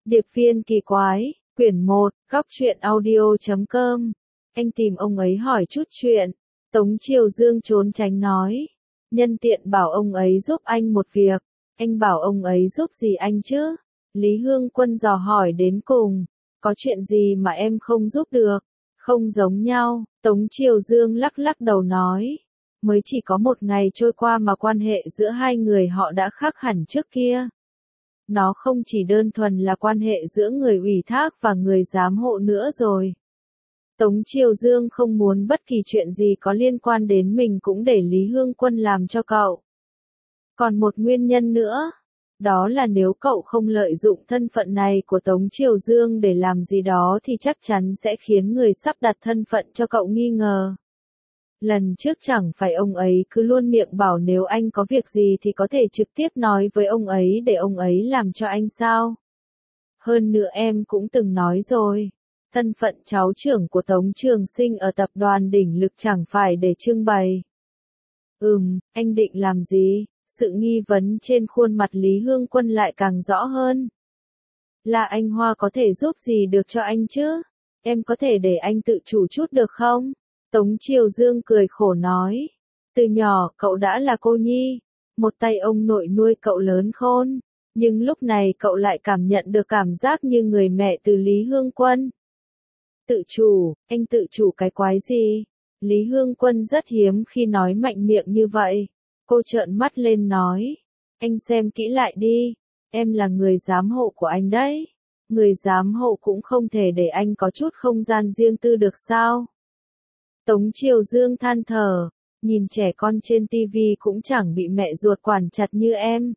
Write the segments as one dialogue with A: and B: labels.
A: Điệp viên kỳ quái, quyển 1, góc truyện audio.com. Anh tìm ông ấy hỏi chút chuyện. Tống Triều Dương trốn tránh nói. Nhân tiện bảo ông ấy giúp anh một việc. Anh bảo ông ấy giúp gì anh chứ? Lý Hương Quân dò hỏi đến cùng. Có chuyện gì mà em không giúp được? Không giống nhau, Tống Triều Dương lắc lắc đầu nói. Mới chỉ có một ngày trôi qua mà quan hệ giữa hai người họ đã khác hẳn trước kia. Nó không chỉ đơn thuần là quan hệ giữa người ủy thác và người giám hộ nữa rồi. Tống Triều Dương không muốn bất kỳ chuyện gì có liên quan đến mình cũng để Lý Hương Quân làm cho cậu. Còn một nguyên nhân nữa, đó là nếu cậu không lợi dụng thân phận này của Tống Triều Dương để làm gì đó thì chắc chắn sẽ khiến người sắp đặt thân phận cho cậu nghi ngờ. Lần trước chẳng phải ông ấy cứ luôn miệng bảo nếu anh có việc gì thì có thể trực tiếp nói với ông ấy để ông ấy làm cho anh sao? Hơn nữa em cũng từng nói rồi, thân phận cháu trưởng của Tống Trường Sinh ở tập đoàn đỉnh lực chẳng phải để trưng bày. Anh định làm gì? Sự nghi vấn trên khuôn mặt Lý Hương Quân lại càng rõ hơn. Là anh Hoa có thể giúp gì được cho anh chứ? Em có thể để anh tự chủ chút được không? Tống Triều Dương cười khổ nói. Từ nhỏ cậu đã là cô nhi, một tay ông nội nuôi cậu lớn khôn, nhưng lúc này cậu lại cảm nhận được cảm giác như người mẹ từ Lý Hương Quân. Tự chủ, anh tự chủ cái quái gì? Lý Hương Quân rất hiếm khi nói mạnh miệng như vậy. Cô trợn mắt lên nói. Anh xem kỹ lại đi, em là người giám hộ của anh đấy. Người giám hộ cũng không thể để anh có chút không gian riêng tư được sao? Tống Triều Dương than thở, nhìn trẻ con trên tivi cũng chẳng bị mẹ ruột quản chặt như em.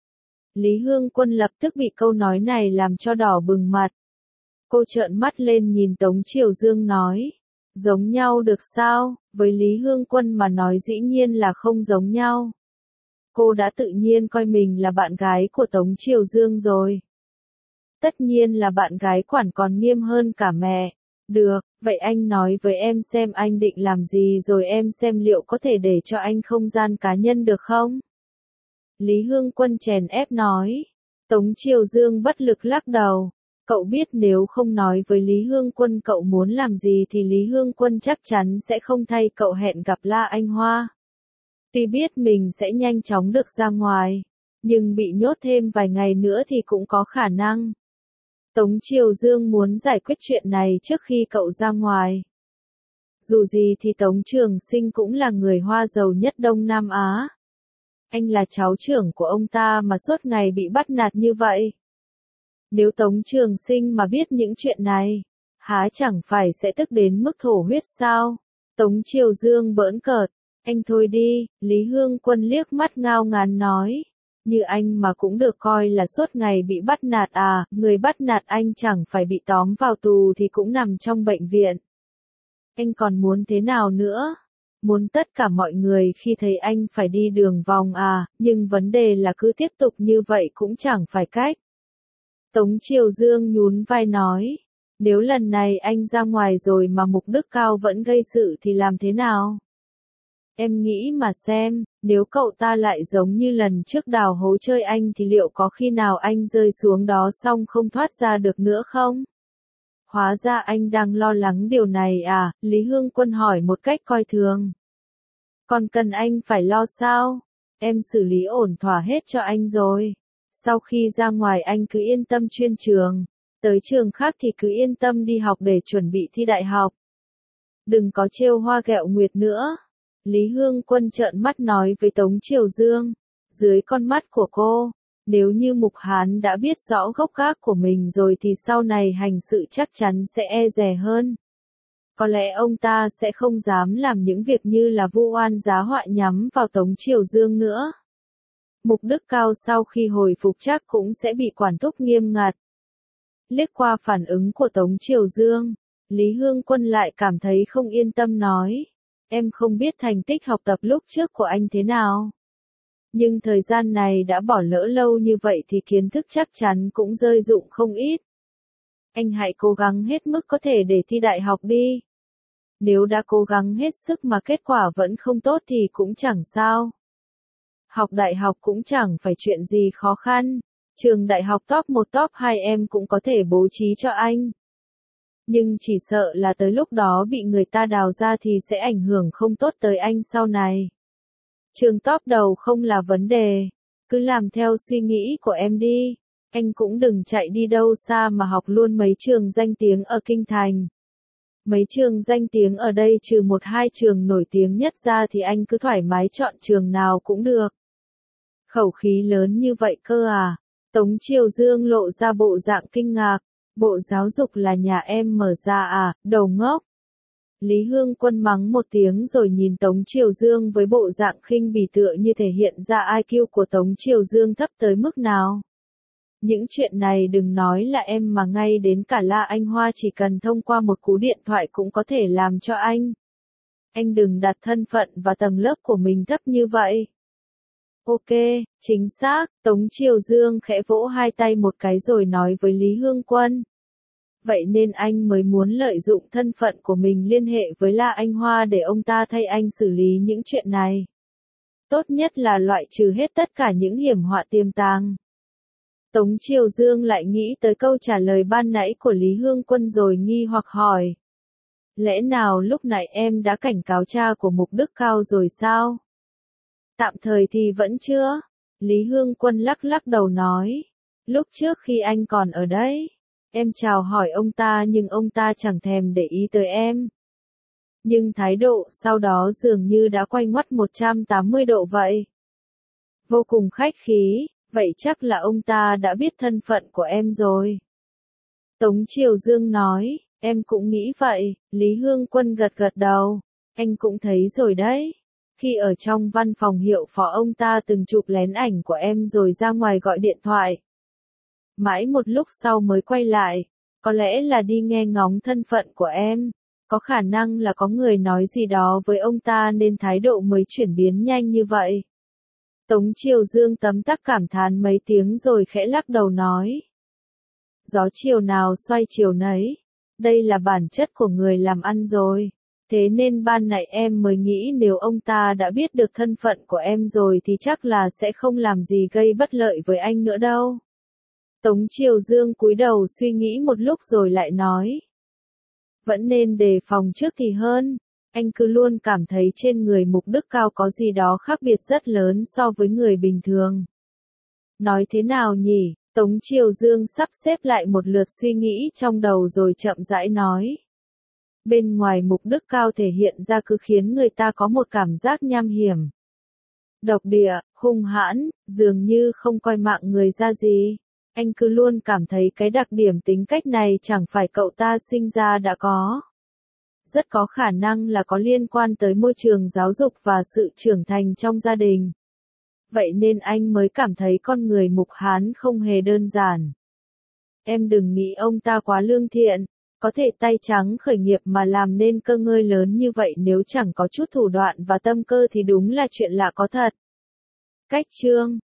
A: Lý Hương Quân lập tức bị câu nói này làm cho đỏ bừng mặt. Cô trợn mắt lên nhìn Tống Triều Dương nói, giống nhau được sao? Với Lý Hương Quân mà nói dĩ nhiên là không giống nhau. Cô đã tự nhiên coi mình là bạn gái của Tống Triều Dương rồi. Tất nhiên là bạn gái quản còn nghiêm hơn cả mẹ. Được, vậy anh nói với em xem anh định làm gì rồi em xem liệu có thể để cho anh không gian cá nhân được không? Lý Hương Quân chèn ép nói. Tống Triều Dương bất lực lắc đầu. Cậu biết nếu không nói với Lý Hương Quân cậu muốn làm gì thì Lý Hương Quân chắc chắn sẽ không thay cậu hẹn gặp La Anh Hoa. Tuy biết mình sẽ nhanh chóng được ra ngoài, nhưng bị nhốt thêm vài ngày nữa thì cũng có khả năng. Tống Triều Dương muốn giải quyết chuyện này trước khi cậu ra ngoài. Dù gì thì Tống Trường Sinh cũng là người Hoa giàu nhất Đông Nam Á. Anh là cháu trưởng của ông ta mà suốt ngày bị bắt nạt như vậy. Nếu Tống Trường Sinh mà biết những chuyện này, há chẳng phải sẽ tức đến mức thổ huyết sao? Tống Triều Dương bỡn cợt. Anh thôi đi, Lý Hương Quân liếc mắt ngao ngán nói. Như anh mà cũng được coi là suốt ngày bị bắt nạt à, người bắt nạt anh chẳng phải bị tóm vào tù thì cũng nằm trong bệnh viện. Anh còn muốn thế nào nữa? Muốn tất cả mọi người khi thấy anh phải đi đường vòng à, nhưng vấn đề là cứ tiếp tục như vậy cũng chẳng phải cách. Tống Triều Dương nhún vai nói. Nếu lần này anh ra ngoài rồi mà Mục Đức Cao vẫn gây sự thì làm thế nào? Em nghĩ mà xem, nếu cậu ta lại giống như lần trước đào hố chơi anh thì liệu có khi nào anh rơi xuống đó xong không thoát ra được nữa không? Hóa ra anh đang lo lắng điều này à? Lý Hương Quân hỏi một cách coi thường. Còn cần anh phải lo sao? Em xử lý ổn thỏa hết cho anh rồi. Sau khi ra ngoài anh cứ yên tâm chuyên trường. Tới trường khác thì cứ yên tâm đi học để chuẩn bị thi đại học. Đừng có trêu hoa ghẹo nguyệt nữa. Lý Hương Quân trợn mắt nói với Tống Triều Dương. Dưới con mắt của cô, nếu như Mục Hán đã biết rõ gốc gác của mình rồi thì sau này hành sự chắc chắn sẽ e dè hơn. Có lẽ ông ta sẽ không dám làm những việc như là vu oan giá họa nhắm vào Tống Triều Dương nữa. Mục Đức Cao sau khi hồi phục chắc cũng sẽ bị quản thúc nghiêm ngặt. Liếc qua phản ứng của Tống Triều Dương, Lý Hương Quân lại cảm thấy không yên tâm nói. Em không biết thành tích học tập lúc trước của anh thế nào. Nhưng thời gian này đã bỏ lỡ lâu như vậy thì kiến thức chắc chắn cũng rơi rụng không ít. Anh hãy cố gắng hết mức có thể để thi đại học đi. Nếu đã cố gắng hết sức mà kết quả vẫn không tốt thì cũng chẳng sao. Học đại học cũng chẳng phải chuyện gì khó khăn. Trường đại học top 1 top 2 em cũng có thể bố trí cho anh. Nhưng chỉ sợ là tới lúc đó bị người ta đào ra thì sẽ ảnh hưởng không tốt tới anh sau này. Trường top đầu không là vấn đề. Cứ làm theo suy nghĩ của em đi. Anh cũng đừng chạy đi đâu xa mà học luôn mấy trường danh tiếng ở Kinh Thành. Mấy trường danh tiếng ở đây trừ 1-2 trường nổi tiếng nhất ra thì anh cứ thoải mái chọn trường nào cũng được. Khẩu khí lớn như vậy cơ à? Tống Triều Dương lộ ra bộ dạng kinh ngạc. Bộ giáo dục là nhà em mở ra à, đầu ngốc. Lý Hương Quân mắng một tiếng rồi nhìn Tống Triều Dương với bộ dạng khinh bỉ tựa như thể hiện ra IQ của Tống Triều Dương thấp tới mức nào. Những chuyện này đừng nói là em mà ngay đến cả La Anh Hoa chỉ cần thông qua một cú điện thoại cũng có thể làm cho anh. Anh đừng đặt thân phận và tầng lớp của mình thấp như vậy. Ok, chính xác, Tống Triều Dương khẽ vỗ hai tay một cái rồi nói với Lý Hương Quân. Vậy nên anh mới muốn lợi dụng thân phận của mình liên hệ với La Anh Hoa để ông ta thay anh xử lý những chuyện này. Tốt nhất là loại trừ hết tất cả những hiểm họa tiềm tàng. Tống Triều Dương lại nghĩ tới câu trả lời ban nãy của Lý Hương Quân rồi nghi hoặc hỏi. Lẽ nào lúc nãy em đã cảnh cáo cha của Mục Đức Cao rồi sao? Tạm thời thì vẫn chưa. Lý Hương Quân lắc lắc đầu nói. Lúc trước khi anh còn ở đấy, em chào hỏi ông ta nhưng ông ta chẳng thèm để ý tới em. Nhưng thái độ sau đó dường như đã quay ngoắt 180 độ vậy. Vô cùng khách khí, vậy chắc là ông ta đã biết thân phận của em rồi. Tống Triều Dương nói, em cũng nghĩ vậy, Lý Hương Quân gật gật đầu, anh cũng thấy rồi đấy. Khi ở trong văn phòng hiệu phó ông ta từng chụp lén ảnh của em rồi ra ngoài gọi điện thoại. Mãi một lúc sau mới quay lại, có lẽ là đi nghe ngóng thân phận của em, có khả năng là có người nói gì đó với ông ta nên thái độ mới chuyển biến nhanh như vậy. Tống Triều Dương tấm tắc cảm thán mấy tiếng rồi khẽ lắc đầu nói. Gió chiều nào xoay chiều nấy, đây là bản chất của người làm ăn rồi. Thế nên ban nãy em mới nghĩ nếu ông ta đã biết được thân phận của em rồi thì chắc là sẽ không làm gì gây bất lợi với anh nữa đâu. Tống Triều Dương cúi đầu suy nghĩ một lúc rồi lại nói. Vẫn nên đề phòng trước thì hơn, anh cứ luôn cảm thấy trên người Mục Đức Cao có gì đó khác biệt rất lớn so với người bình thường. Nói thế nào nhỉ? Tống Triều Dương sắp xếp lại một lượt suy nghĩ trong đầu rồi chậm rãi nói. Bên ngoài Mục Đức Cao thể hiện ra cứ khiến người ta có một cảm giác nham hiểm. Độc địa, hung hãn, dường như không coi mạng người ra gì. Anh cứ luôn cảm thấy cái đặc điểm tính cách này chẳng phải cậu ta sinh ra đã có. Rất có khả năng là có liên quan tới môi trường giáo dục và sự trưởng thành trong gia đình. Vậy nên anh mới cảm thấy con người Mục Hán không hề đơn giản. Em đừng nghĩ ông ta quá lương thiện, có thể tay trắng khởi nghiệp mà làm nên cơ ngơi lớn như vậy nếu chẳng có chút thủ đoạn và tâm cơ thì đúng là chuyện lạ có thật. Cách chương